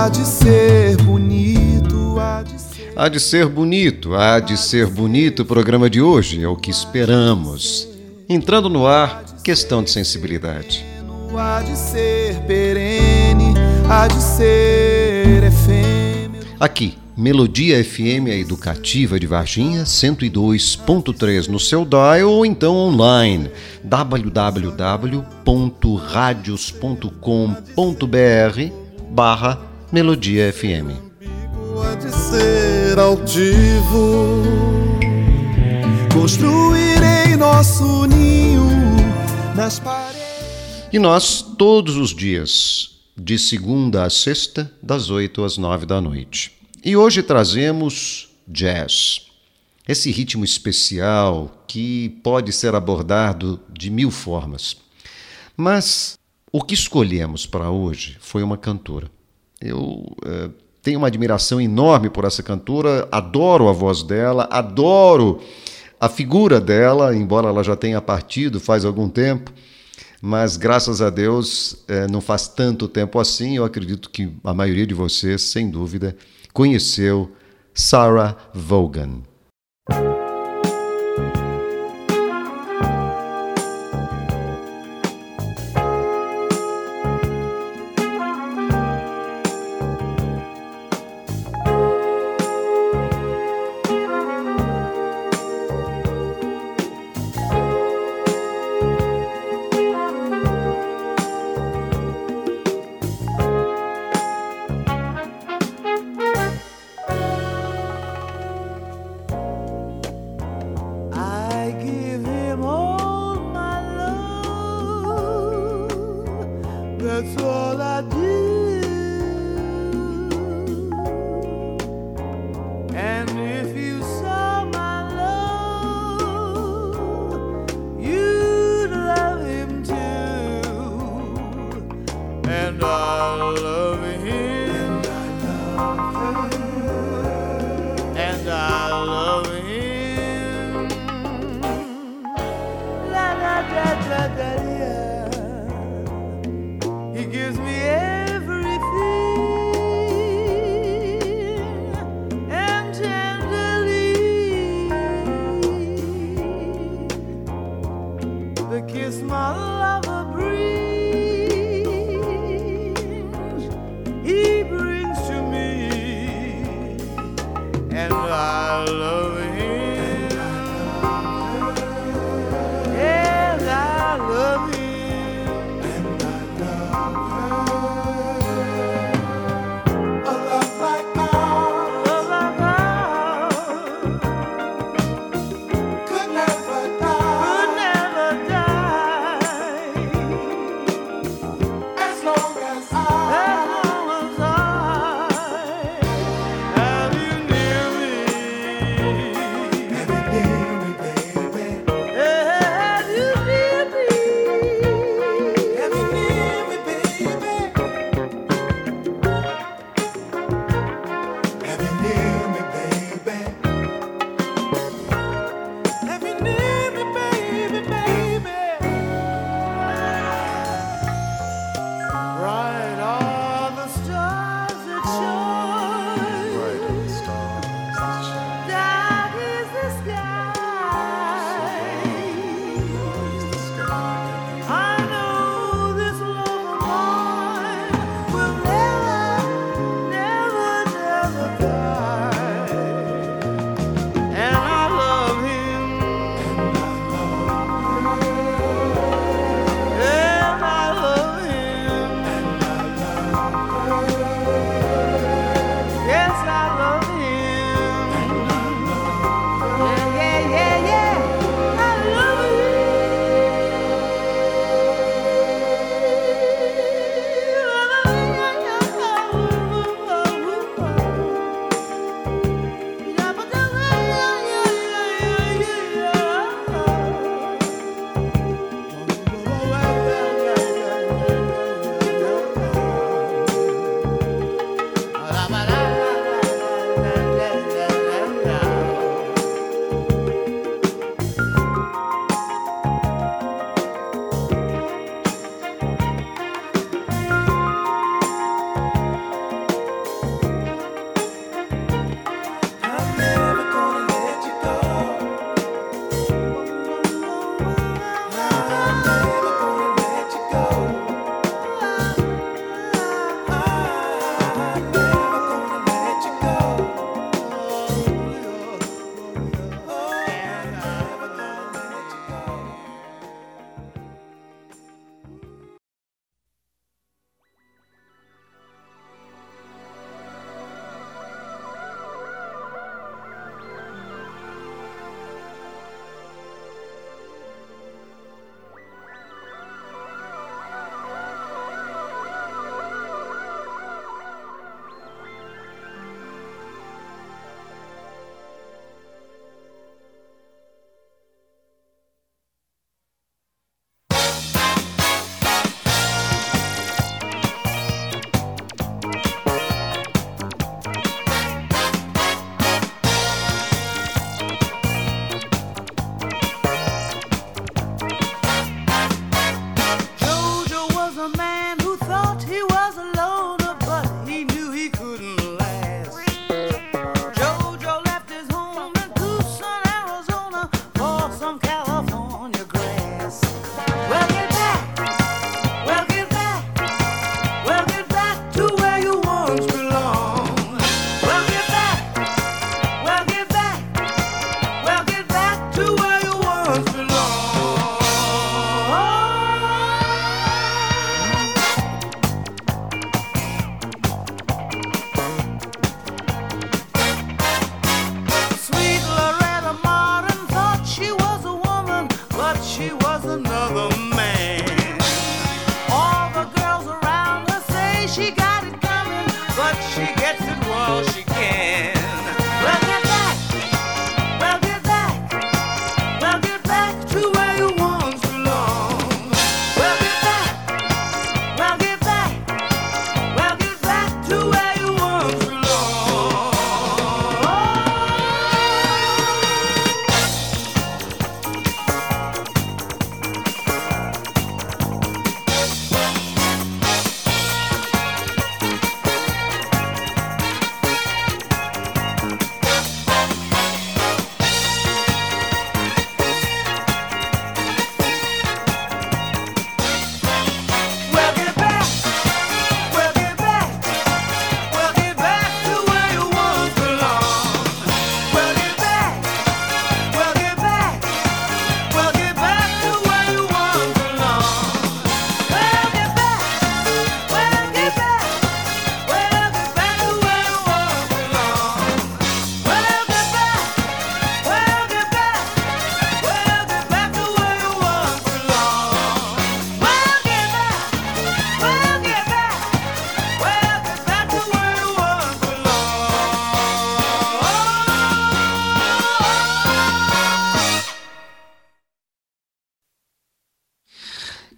há de ser bonito, há de ser... Há de ser bonito, há de ser bonito o programa de hoje, é o que esperamos. Entrando no ar, questão de sensibilidade. Há de ser perene, há de ser efêmero. Aqui, Melodia FM, a educativa de Varginha, 102.3 no seu dial ou então online, www.radios.com.br/Melodia FM. Há de ser altivo, construirei nosso ninho nas paredes. E nós, todos os dias, de segunda a sexta, das 8 às 9 da noite. E hoje trazemos jazz, esse ritmo especial que pode ser abordado de mil formas. Mas o que escolhemos para hoje foi uma cantora. Eu tenho uma admiração enorme por essa cantora, adoro a voz dela, adoro a figura dela, embora ela já tenha partido faz algum tempo. Mas, graças a Deus, não faz tanto tempo assim. Eu acredito que a maioria de vocês, sem dúvida, conheceu Sarah Vaughan. That's all I do. And if you saw my love, you'd love him too. And I love him. And I love him. La da da da da da. He gives me everything, and tenderly the kiss my lover brings, he brings to me, and I love him, and I love him. Could never die.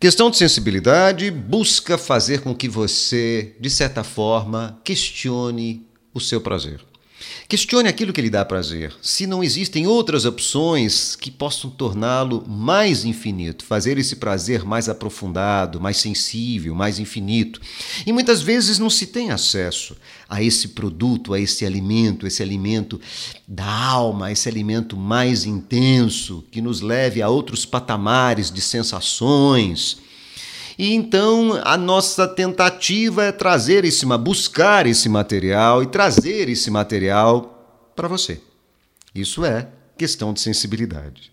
Questão de sensibilidade busca fazer com que você, de certa forma, questione o seu prazer. Questione aquilo que lhe dá prazer. Se não existem outras opções que possam torná-lo mais infinito, fazer esse prazer mais aprofundado, mais sensível, mais infinito. E muitas vezes não se tem acesso a esse produto, a esse alimento da alma, esse alimento mais intenso, que nos leve a outros patamares de sensações. E então a nossa tentativa é buscar esse material e trazer esse material para você. Isso é questão de sensibilidade.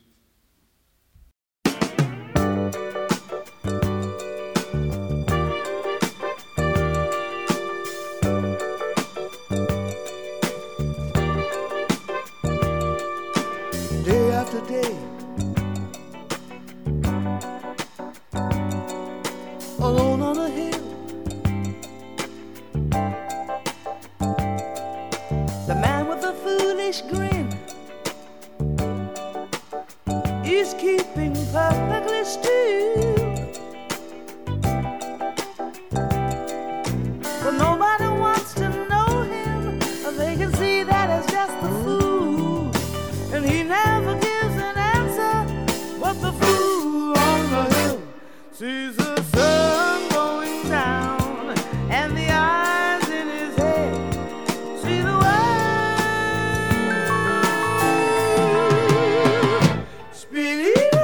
Day after day, alone on a hill, the man with a foolish grin is keeping perfectly still, but nobody wants to know him. They can see that it's just a fool, and he never gives an answer. But the fool on the hill sees the sun going down, and the eyes in his head see the world spinning.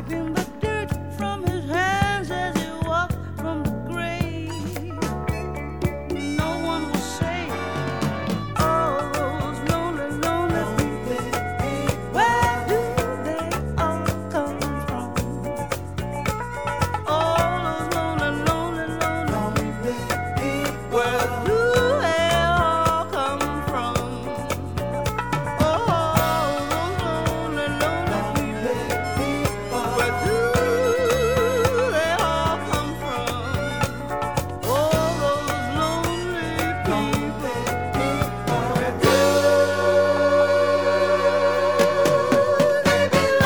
wiping the dirt from his hands as he walked from the grave. No one will say, all those lonely, lonely people, where do they all come from? All those lonely, lonely, lonely people, where do they all come from? Oh, those lonely, lonely people, where do they all come from? All those lonely people, where do they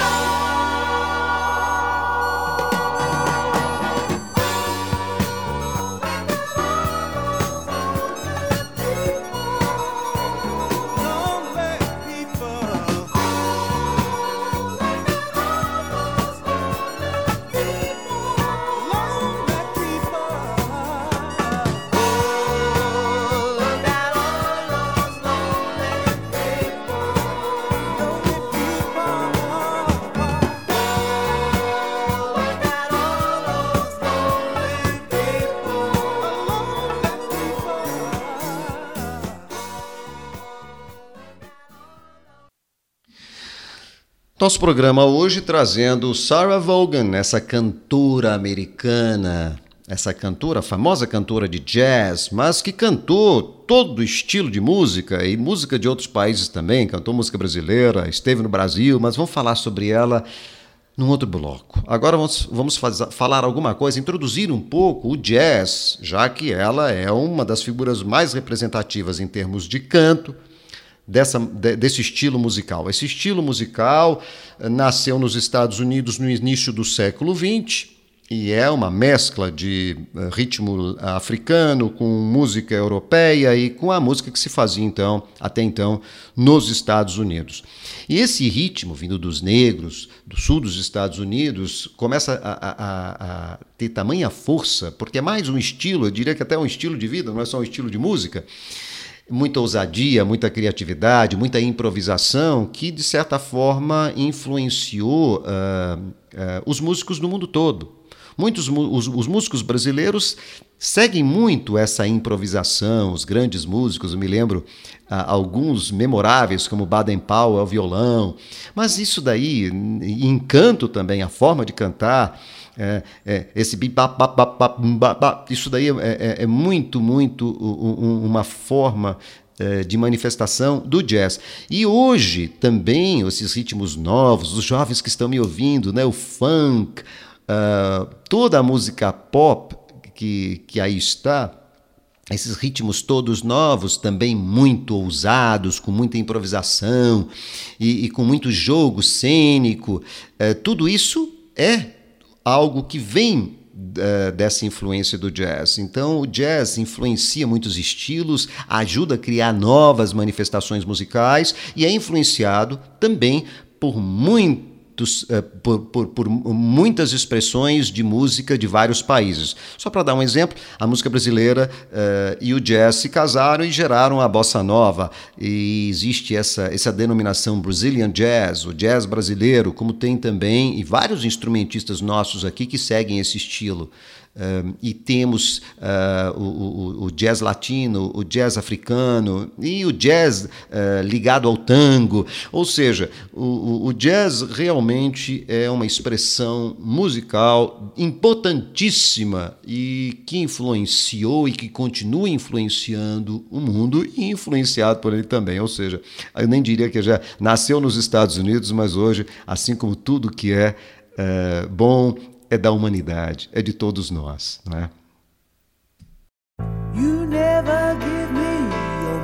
Nosso programa hoje trazendo Sarah Vaughan, essa cantora americana, essa cantora, famosa cantora de jazz, mas que cantou todo estilo de música e música de outros países também, cantou música brasileira, esteve no Brasil, mas vamos falar sobre ela num outro bloco. Agora vamos falar alguma coisa, introduzir um pouco o jazz, já que ela é uma das figuras mais representativas em termos de canto, desse estilo musical. Esse estilo musical nasceu nos Estados Unidos no início do século XX e é uma mescla de ritmo africano com música europeia e com a música que se fazia até então nos Estados Unidos. E esse ritmo, vindo dos negros, do sul dos Estados Unidos, começa a ter tamanha força, porque é mais um estilo, eu diria que até um estilo de vida, não é só um estilo de música, muita ousadia, muita criatividade, muita improvisação, que, de certa forma, influenciou os músicos do mundo todo. Os músicos brasileiros seguem muito essa improvisação, os grandes músicos, eu me lembro alguns memoráveis, como Baden Powell ao violão, mas isso daí, encanto também, a forma de cantar, esse isso daí é muito uma forma de manifestação do jazz. E hoje também esses ritmos novos, os jovens que estão me ouvindo, né, o funk, toda a música pop que aí está, esses ritmos todos novos, também muito ousados, com muita improvisação e com muito jogo cênico, tudo isso é algo que vem dessa influência do jazz. Então, o jazz influencia muitos estilos, ajuda a criar novas manifestações musicais e é influenciado também por muitas expressões de música de vários países. Só para dar um exemplo, a música brasileira e o jazz se casaram e geraram a bossa nova. E existe essa denominação Brazilian Jazz, o jazz brasileiro, como tem também e vários instrumentistas nossos aqui que seguem esse estilo. E temos o jazz latino, o jazz africano e o jazz ligado ao tango. Ou seja, o jazz realmente é uma expressão musical importantíssima e que influenciou e que continua influenciando o mundo e influenciado por ele também. Ou seja, eu nem diria que já nasceu nos Estados Unidos, mas hoje, assim como tudo que é bom, é da humanidade, é de todos nós, não é? You never give me your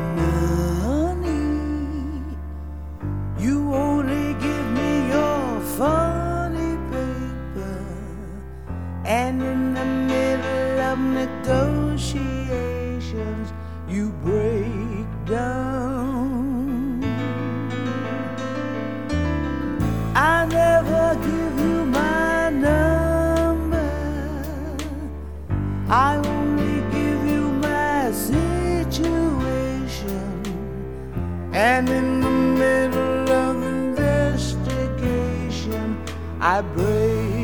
money. You only give me your funny paper. And in the middle of negotiations, you break down. I never give you my number. I only give you my situation, and in the middle of investigation, I break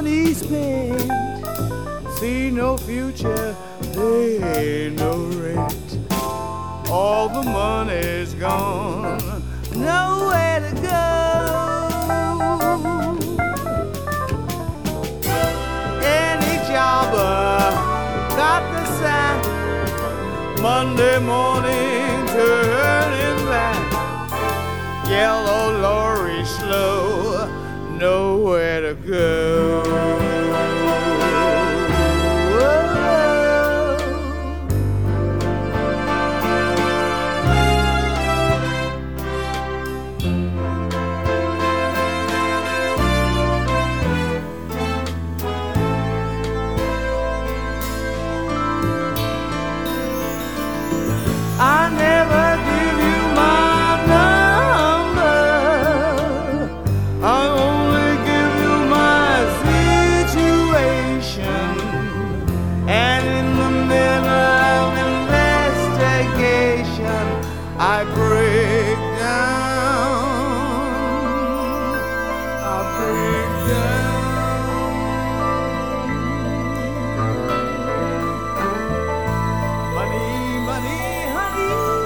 money spent. See no future, pay no rent. All the money's gone, nowhere to go. Any jobber got the sack, Monday morning turning back. Yellow lorry slow, nowhere to go. I never give you my number, I only give you my situation. And in the middle of investigation, I break down, I break down. Money, money, honey.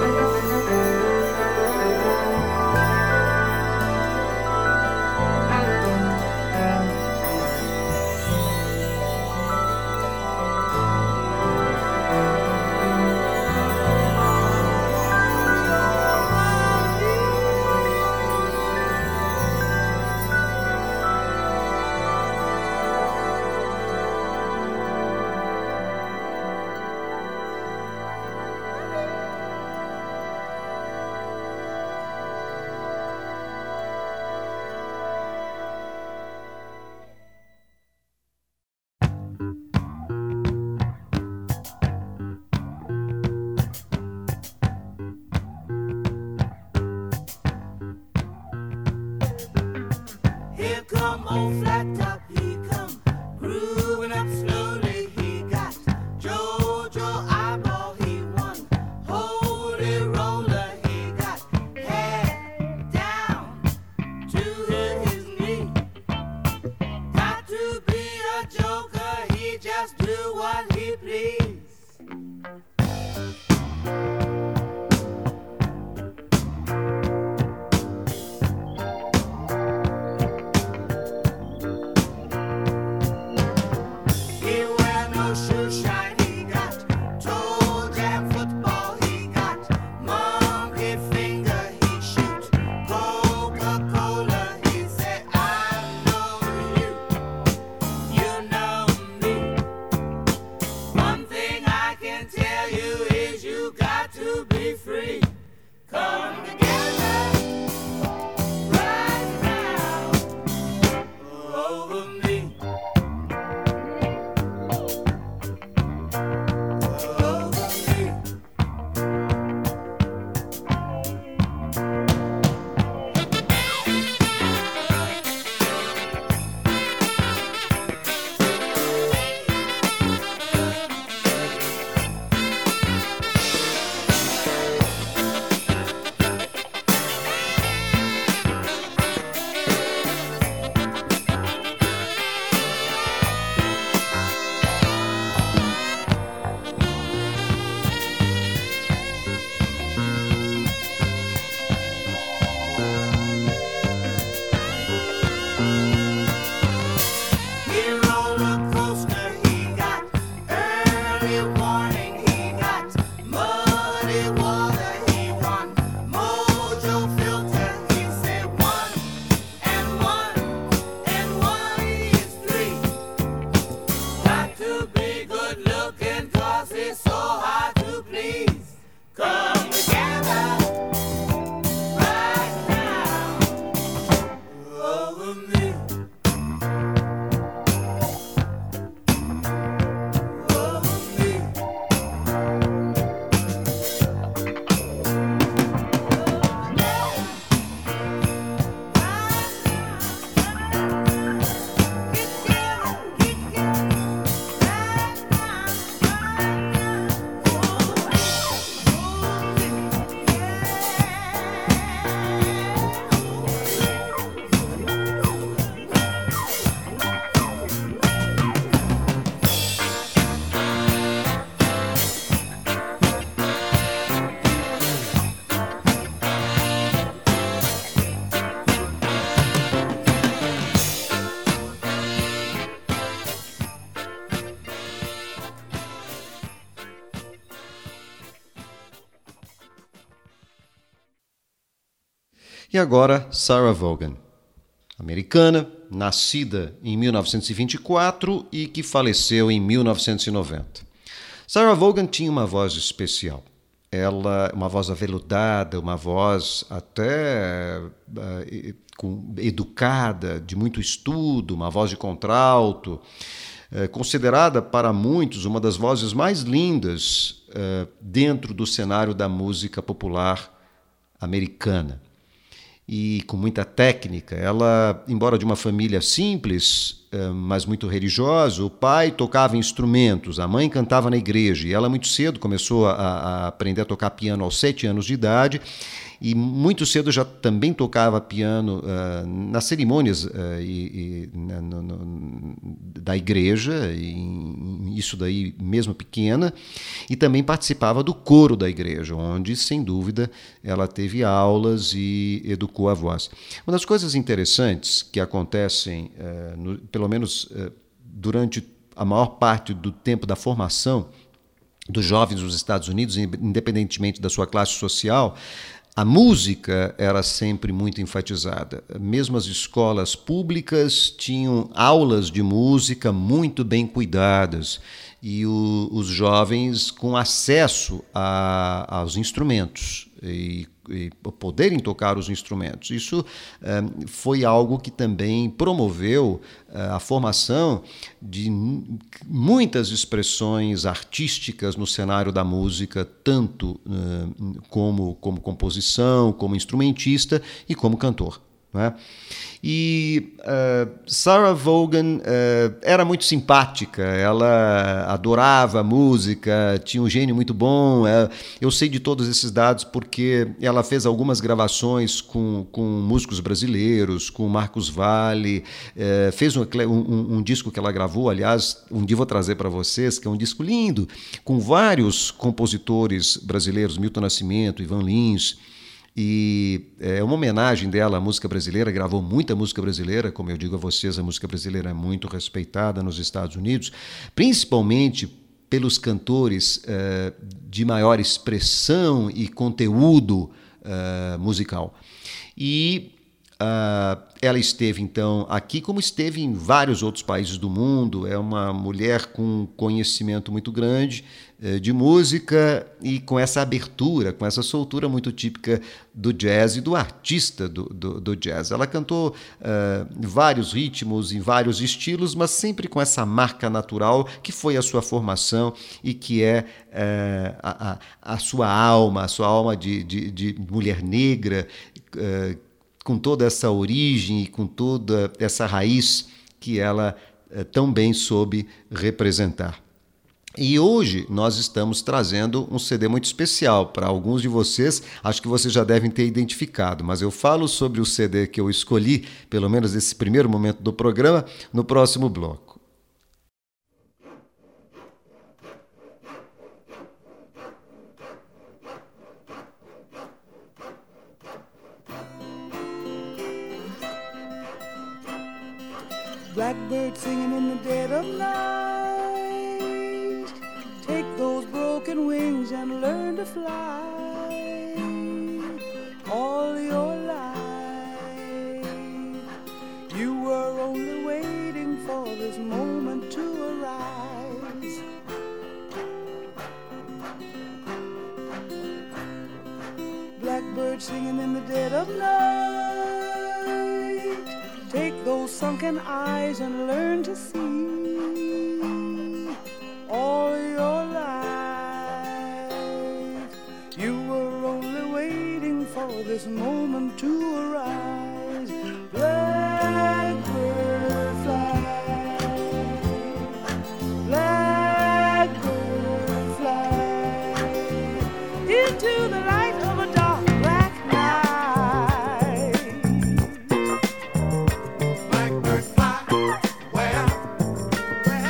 Here come old flat top, he come grooving up slowly. He got Jojo eyeball, he won holy roller. He got hair down to his knee. Got to be a joker, he just do what he please. He wear no shoe shine, he got toe jam football, he got monkey finger, he shoot Coca-Cola. He say, I know you, you know me. One thing E agora, Sarah Vaughan, americana, nascida em 1924 e que faleceu em 1990. Sarah Vaughan tinha uma voz especial. Ela, uma voz aveludada, uma voz até educada, de muito estudo, uma voz de contralto, considerada para muitos uma das vozes mais lindas dentro do cenário da música popular americana. E com muita técnica. Ela, embora de uma família simples, mas muito religiosa, o pai tocava instrumentos, a mãe cantava na igreja, e ela muito cedo começou a aprender a tocar piano aos 7 anos de idade, e muito cedo já também tocava piano nas cerimônias da igreja, e isso daí mesmo pequena, e também participava do coro da igreja, onde, sem dúvida, ela teve aulas e educou a voz. Uma das coisas interessantes que acontecem, pelo menos durante a maior parte do tempo da formação dos jovens nos Estados Unidos, independentemente da sua classe social, a música era sempre muito enfatizada. Mesmo as escolas públicas tinham aulas de música muito bem cuidadas e os jovens com acesso aos instrumentos e poderem tocar os instrumentos. Isso foi algo que também promoveu a formação de muitas expressões artísticas no cenário da música, tanto como composição, como instrumentista e como cantor. Né? E Sarah Vaughan era muito simpática, ela adorava música, tinha um gênio muito bom. Eu sei de todos esses dados porque ela fez algumas gravações com músicos brasileiros, com Marcos Valle, fez um disco que ela gravou, aliás, um dia vou trazer para vocês, que é um disco lindo, com vários compositores brasileiros, Milton Nascimento, Ivan Lins. E é uma homenagem dela à música brasileira, gravou muita música brasileira, como eu digo a vocês, a música brasileira é muito respeitada nos Estados Unidos, principalmente pelos cantores de maior expressão e conteúdo musical. E ela esteve, então, aqui, como esteve em vários outros países do mundo. É uma mulher com conhecimento muito grande de música e com essa abertura, com essa soltura muito típica do jazz e do artista do jazz. Ela cantou vários ritmos em vários estilos, mas sempre com essa marca natural que foi a sua formação e que é a sua alma de mulher negra, com toda essa origem e com toda essa raiz que ela tão bem soube representar. E hoje nós estamos trazendo um CD muito especial para alguns de vocês, acho que vocês já devem ter identificado, mas eu falo sobre o CD que eu escolhi, pelo menos nesse primeiro momento do programa, no próximo bloco. Blackbird singing in the dead of night. Take those broken wings and learn to fly. All your life you were only waiting for this moment to arise. Blackbird singing in the dead of night. Take those sunken eyes and learn to see. All your life you were only waiting for this moment to arise. Blackbird fly, blackbird fly into the light of a dark black night. Blackbird fly, where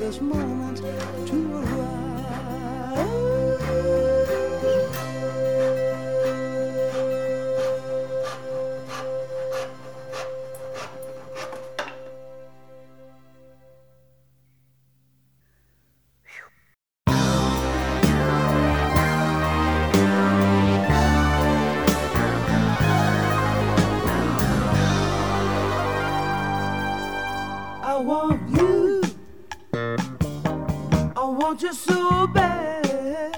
this moment to arrive. I want you, I want you so bad.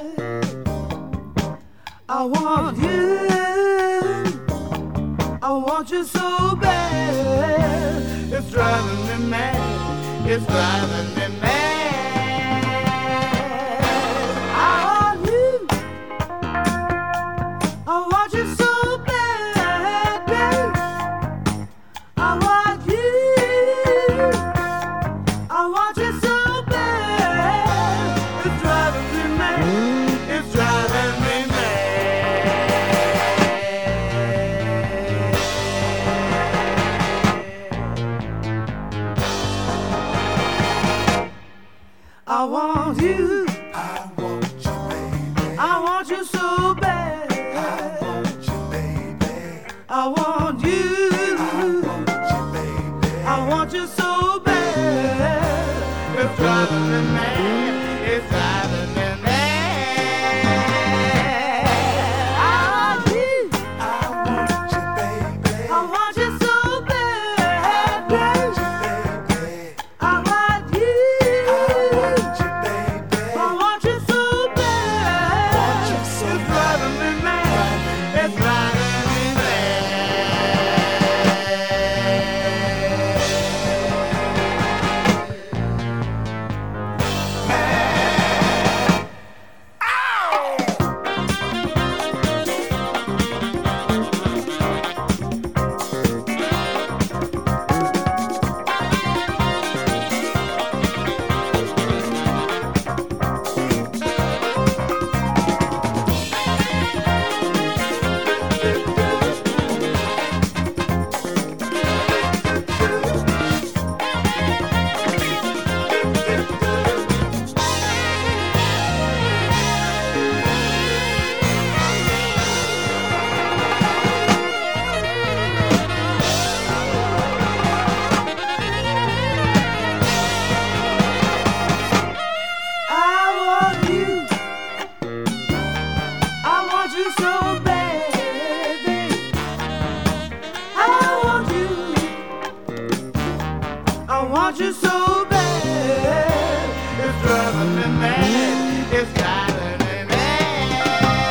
I want you, I want you so bad. It's driving me mad, it's driving me mad. I want you, I want you so bad, babe. I want you, I want you so bad. It's driving me mad, it's driving me mad. I want you, I want you, baby. I want you so bad. I want you, baby. I want you, I want you, baby. I want you so bad. It's driving me mad, it's driving me mad. I want you, I want you, baby. I want you so bad, want babe. you, baby. I want you, I want you, baby. I want you so bad. Want you so It's driving me mad, it's driving me mad. I want you, I want you so bad, babe. I want you, I want you so bad. It's driving me mad, it's driving me mad.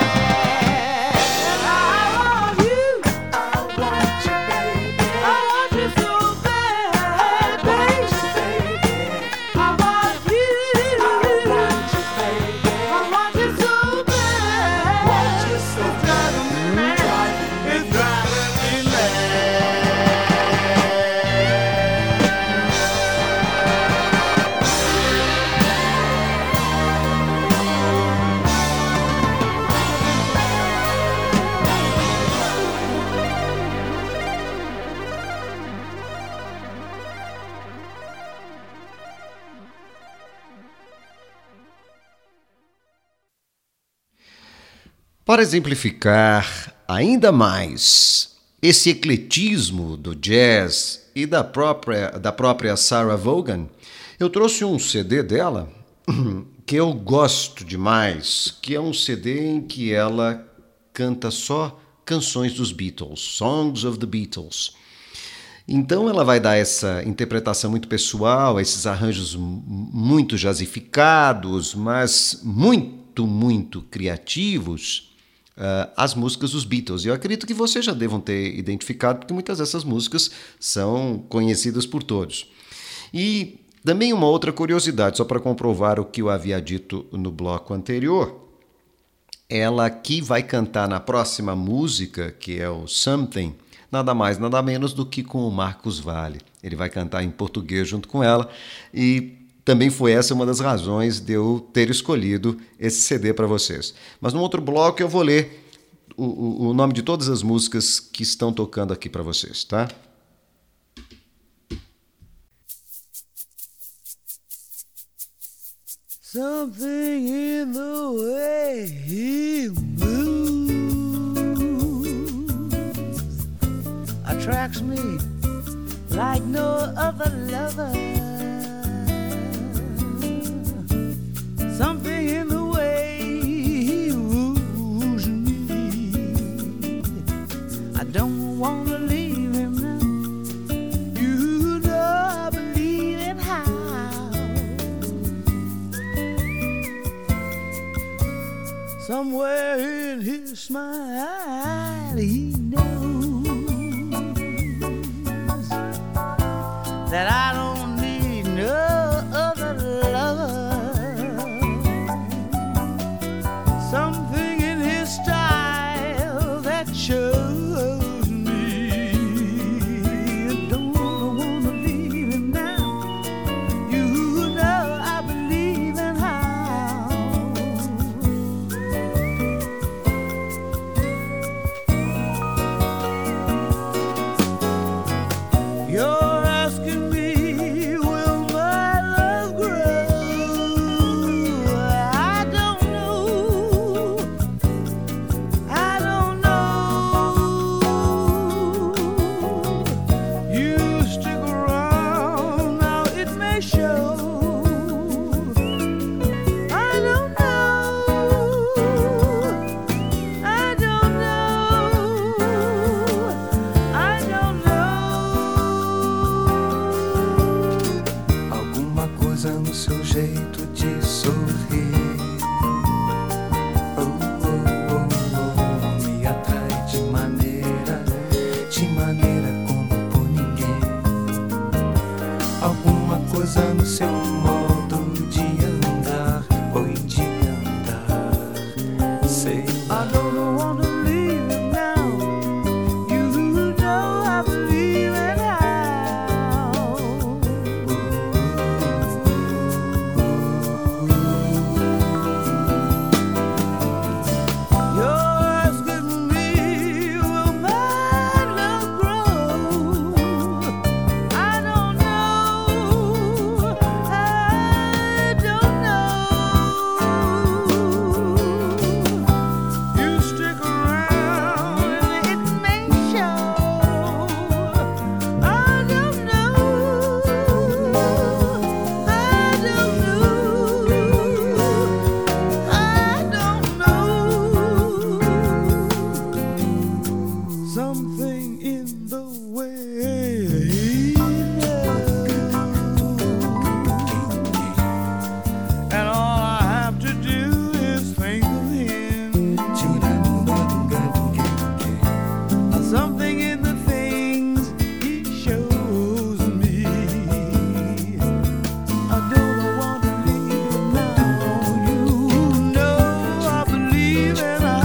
I want you, I want you, baby. I want you so bad, babe. Baby. I want you, I want you, baby. I want you so bad. Want you so It's driving me mad, it's driving me mad. Para exemplificar ainda mais esse ecletismo do jazz e da própria Sarah Vaughan, eu trouxe um CD dela que eu gosto demais, que é um CD em que ela canta só canções dos Beatles, Songs of the Beatles. Então ela vai dar essa interpretação muito pessoal, esses arranjos muito jazzificados, mas muito criativos, as músicas dos Beatles. Eu acredito que vocês já devam ter identificado, porque muitas dessas músicas são conhecidas por todos. E também uma outra curiosidade, só para comprovar o que eu havia dito no bloco anterior, ela aqui vai cantar na próxima música, que é o Something, nada mais, nada menos do que com o Marcos Valle. Ele vai cantar em português junto com ela e também foi essa uma das razões de eu ter escolhido esse CD para vocês. Mas no outro bloco eu vou ler o nome de todas as músicas que estão tocando aqui para vocês, tá? Something in the way he moves attracts me like no other lover. Something in the way he woos me. I don't want to leave him now. You know I believe in how. Somewhere in his smile he knows that I don't need no other lover. Something in his style that shows me I don't want to leave him now. You know I believe in how. You're asking me, will my love grow? I don't know. I don't know. You stick around, now it may show. I don't know. I don't know. I don't know. Alguma coisa no seu jeito de sorrir, oh, oh, oh, oh, me atrai de maneira como por ninguém. Alguma coisa no seu modo de andar, oi, de andar, sei I don't want to leave him now. You know I believe in how. You're asking me, will my love grow? I don't know. I don't know. You stick around and it may show. I don't know. I don't know. Something in the way he knows. And all I have to do is think of him. Something in the things he shows me. I don't want to leave him now. You know I believe in how.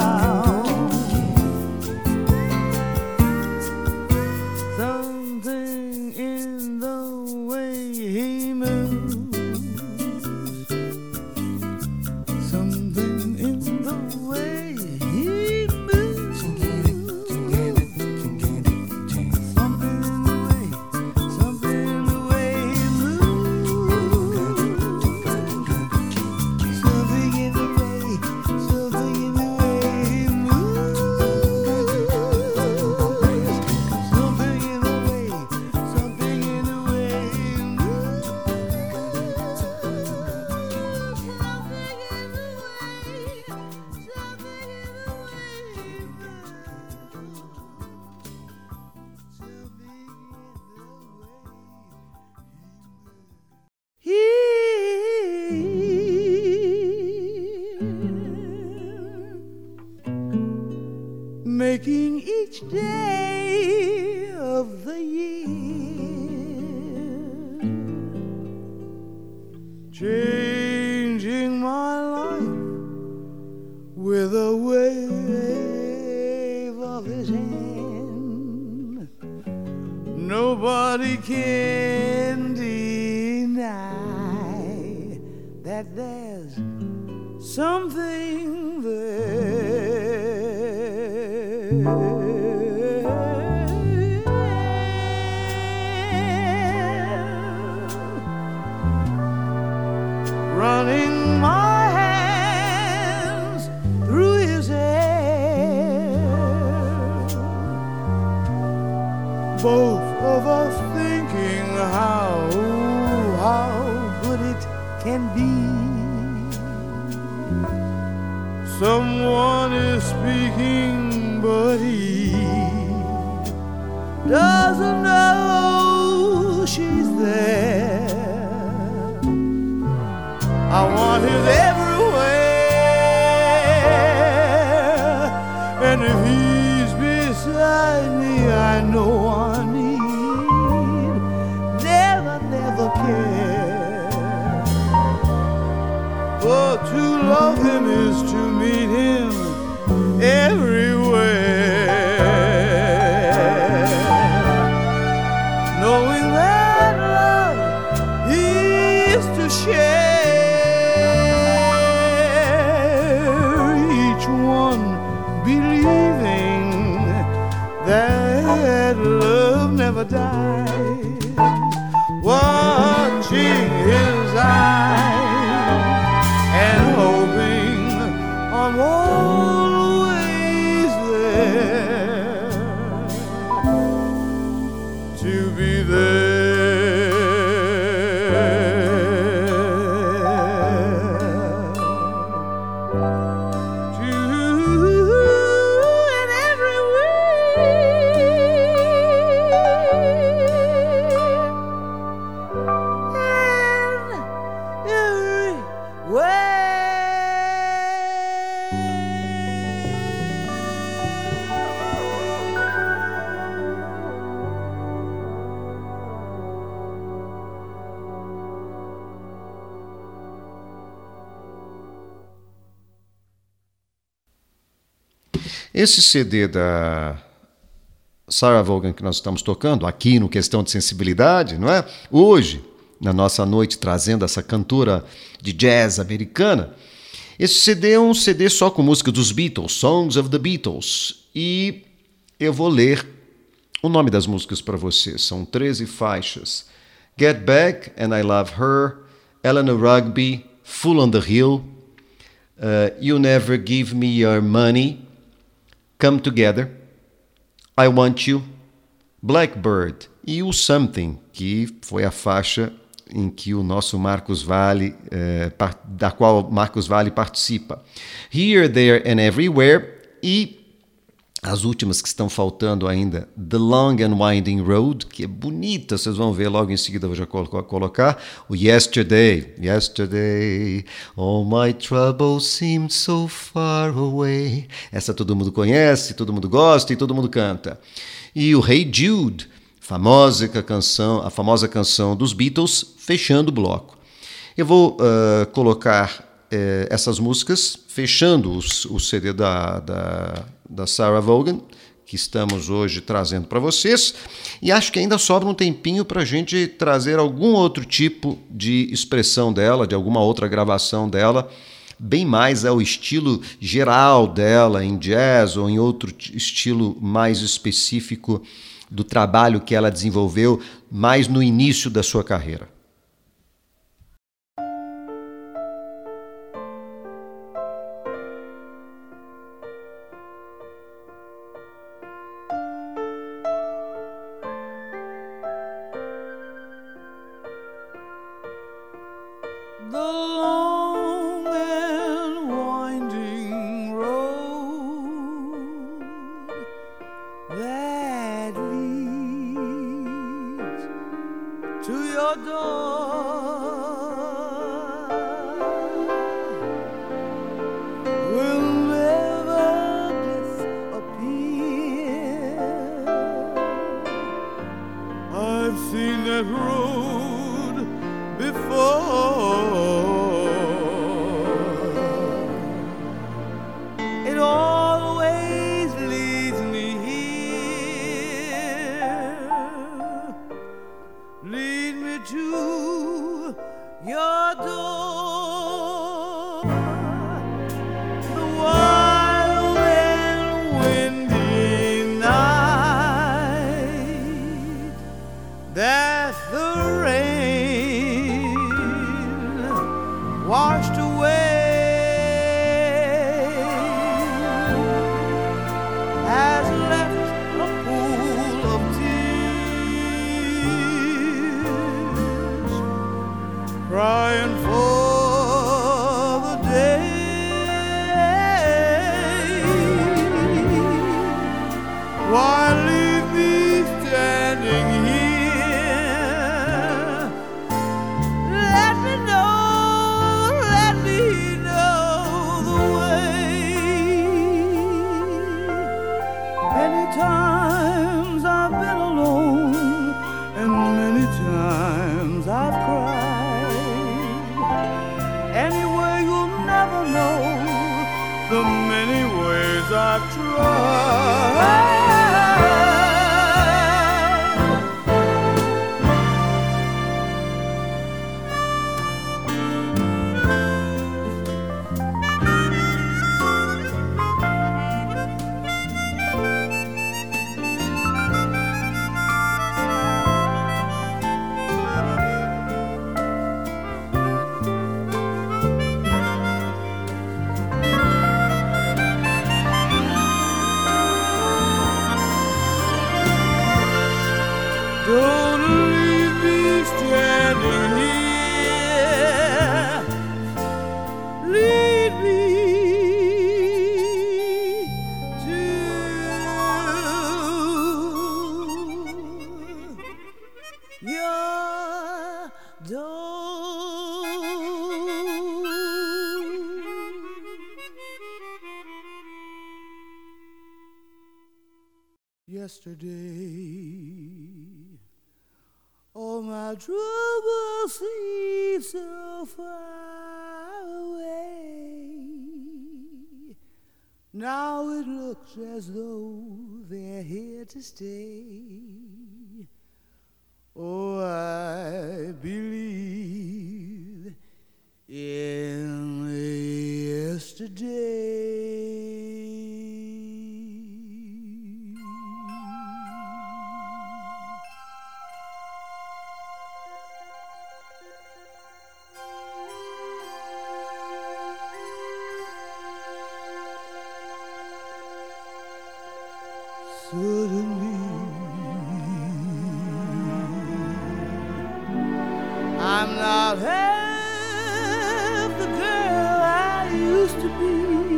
Something in the way he moves. Something in the way he moves. Something in the way, something in the way he moves. Something in the way, something in the way he moves. Something in the way, something in the way he moves. Making each day of the year, changing my life with a wave of his hand. Nobody can deny that there's something there. Running be. Someone is speaking, but he doesn't know she's there. I want his everywhere, and if he's beside me, I know I need never care. But to love him is to meet him everywhere, knowing that love is to share, each one believing that love never dies, watching his eyes and hoping I'm always there to be there. Esse CD da Sarah Vaughan que nós estamos tocando aqui no Questão de Sensibilidade, não é? Hoje, na nossa noite, trazendo essa cantora de jazz americana. Esse CD é um CD só com música dos Beatles, Songs of the Beatles. E eu vou ler o nome das músicas para você. São 13 faixas. Get Back and I Love Her, Eleanor Rigby, Fool on the Hill, You Never Give Me Your Money, Come Together, I Want You, Blackbird e o Something, que foi a faixa em que o nosso Marcos Valle, da qual Marcos Valle participa. Here, There and Everywhere e as últimas que estão faltando ainda, The Long and Winding Road, que é bonita, vocês vão ver logo em seguida, eu vou já colocar, o Yesterday, Yesterday, all my troubles seem so far away. Essa todo mundo conhece, todo mundo gosta e todo mundo canta. E o Hey Jude, a famosa canção dos Beatles, fechando o bloco. Eu vou colocar essas músicas, fechando o CD da Sarah Vaughan, que estamos hoje trazendo para vocês, e acho que ainda sobra um tempinho para a gente trazer algum outro tipo de expressão dela, de alguma outra gravação dela, bem mais ao estilo geral dela, em jazz ou em outro estilo mais específico do trabalho que ela desenvolveu mais no início da sua carreira. The long and winding road that leads to your door will never disappear. I've seen that road before. It always leads me here. Lead me to your door. The wild and windy night that the rain washed away has left a pool of tears crying for lead me to your door. Yesterday, all my troubles seem so far away. Now it looks as though they're here to stay. Oh, I believe in yesterday. Suddenly, I'm not half the girl I used to be.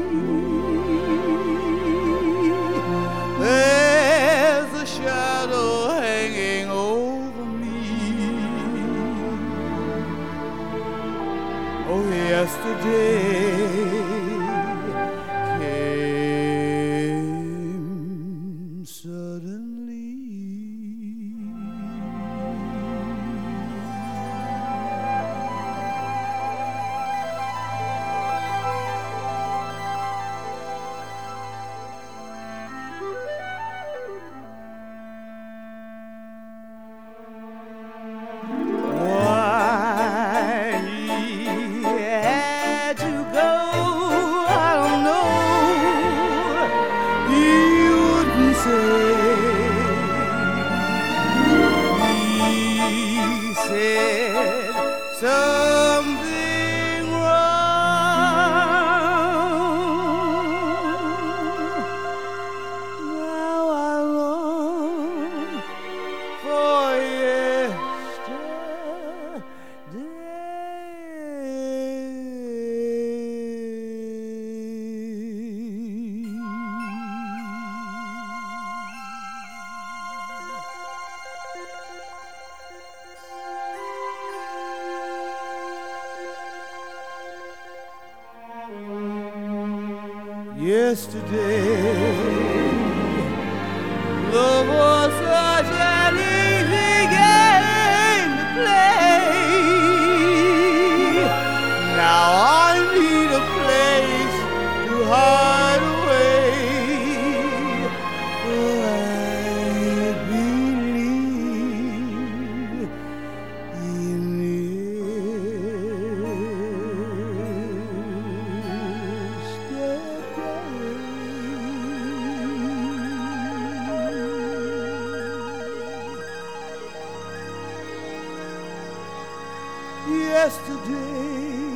There's a shadow hanging over me. Oh, yesterday something wrong. Now I long for yesterday, love was such an easy game to play. Now I need a place to hide away. Oh, I believe in yesterday.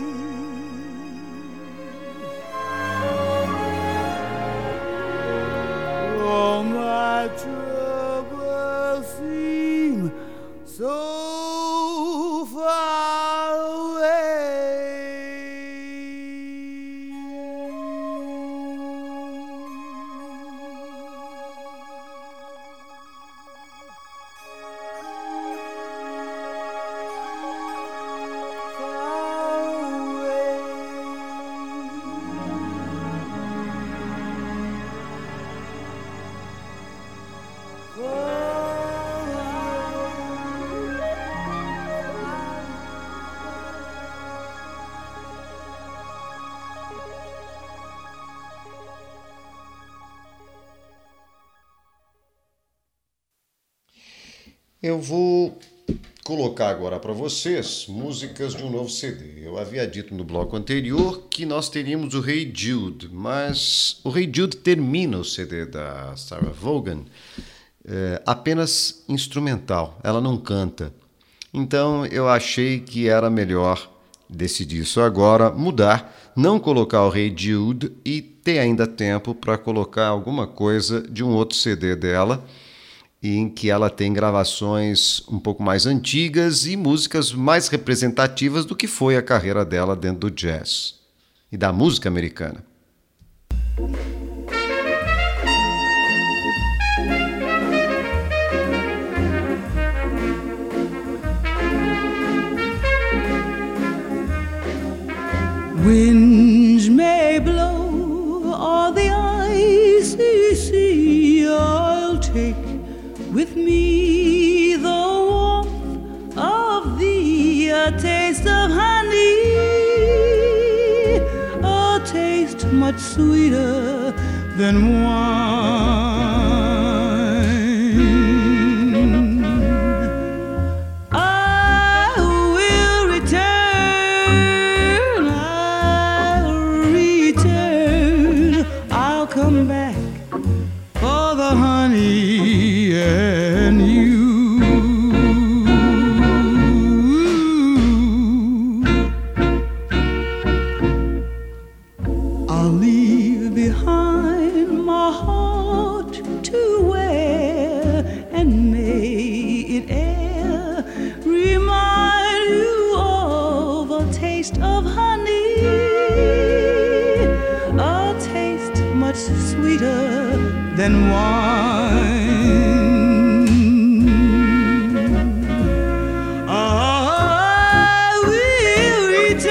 All my troubles seem so far away. Eu vou colocar agora para vocês músicas de um novo CD. Eu havia dito no bloco anterior que nós teríamos o Hey Jude, mas o Hey Jude termina o CD da Sarah Vaughan apenas instrumental, ela não canta. Então eu achei que era melhor decidir isso agora, mudar, não colocar o Hey Jude e ter ainda tempo para colocar alguma coisa de um outro CD dela. em que ela tem gravações um pouco mais antigas e músicas mais representativas do que foi a carreira dela dentro do jazz e da música americana. Winds may blow or the icy sea, I'll take with me the warmth of thee, a taste of honey, a taste much sweeter than wine. I will return, I'll come back for the honey and you. I'll leave behind my heart to wear, and may it e'er remind you of a taste of honey, a taste much sweeter than wine. I will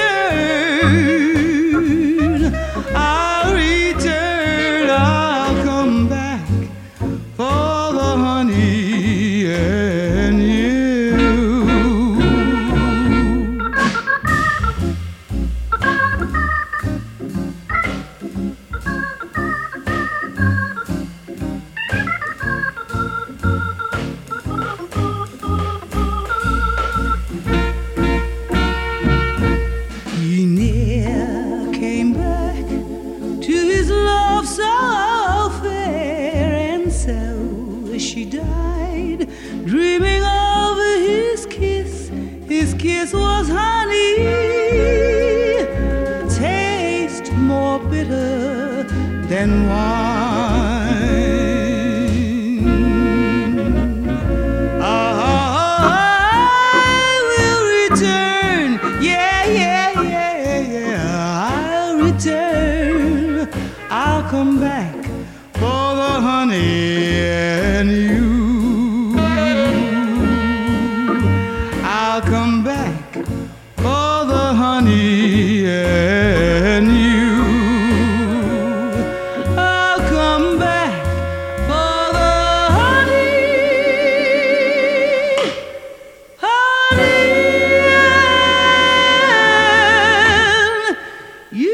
return, I'll return, I'll come back for the honey and you. He ne'er came back to his love so fair, and so she died, dreaming of his kiss. His kiss was honey, a taste more bitter than wine. I will return, yeah, yeah, yeah, yeah, I'll return, I'll come back for the honey and you. I'll come back for the honey and you. I'll come back for the honey, honey and you.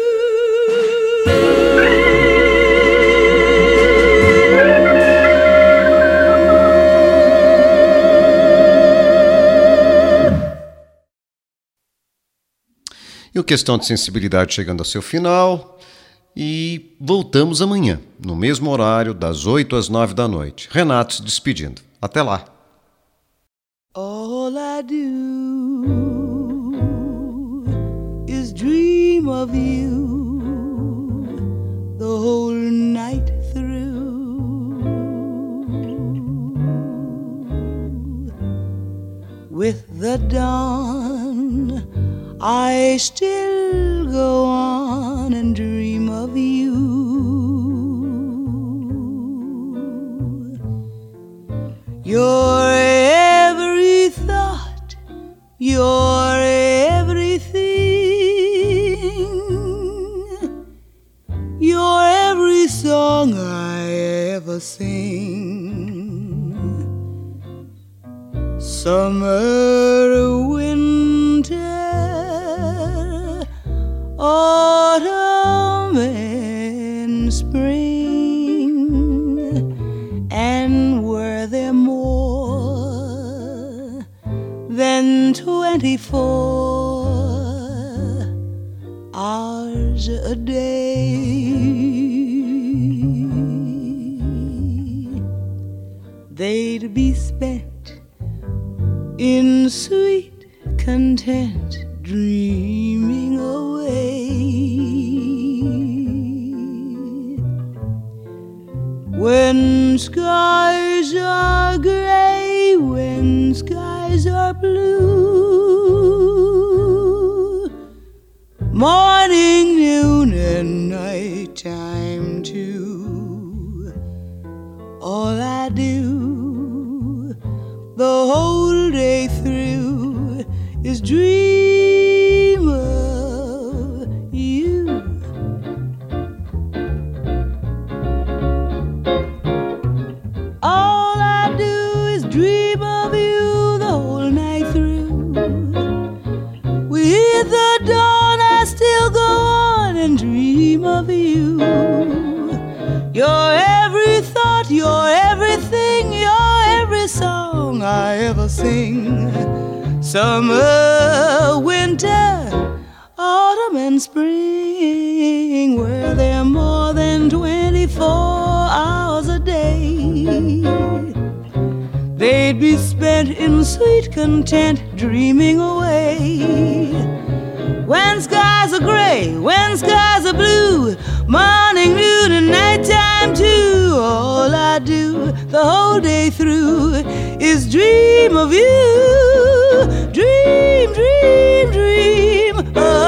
E o Questão de Sensibilidade chegando ao seu final. E voltamos amanhã, no mesmo horário, das 8 às 9 da noite. Renato se despedindo. Até lá. All I do is dream of you the whole night through. With the dawn, I still go on and dream of you. Your every thought, your everything, your every song I ever sing. Summer, winter, autumn and spring, and were there more than 24 hours a day? They'd be spent in sweet content, dreaming away. Well, When skies are gray, when skies are blue, morning, noon, and night time too, all I do the whole day through is dream of you. All I do is dream of you the whole night through. With the dawn I still go on and dream of you. You're every thought, you're everything, you're every song I ever sing. Summer, winter, autumn and spring, were there more than 24 hours a day, they'd be spent in sweet content, dreaming away. When skies are gray, when skies are blue, morning, noon, and nighttime too, all I do the whole day through is dream of you. Dream, dream, dream.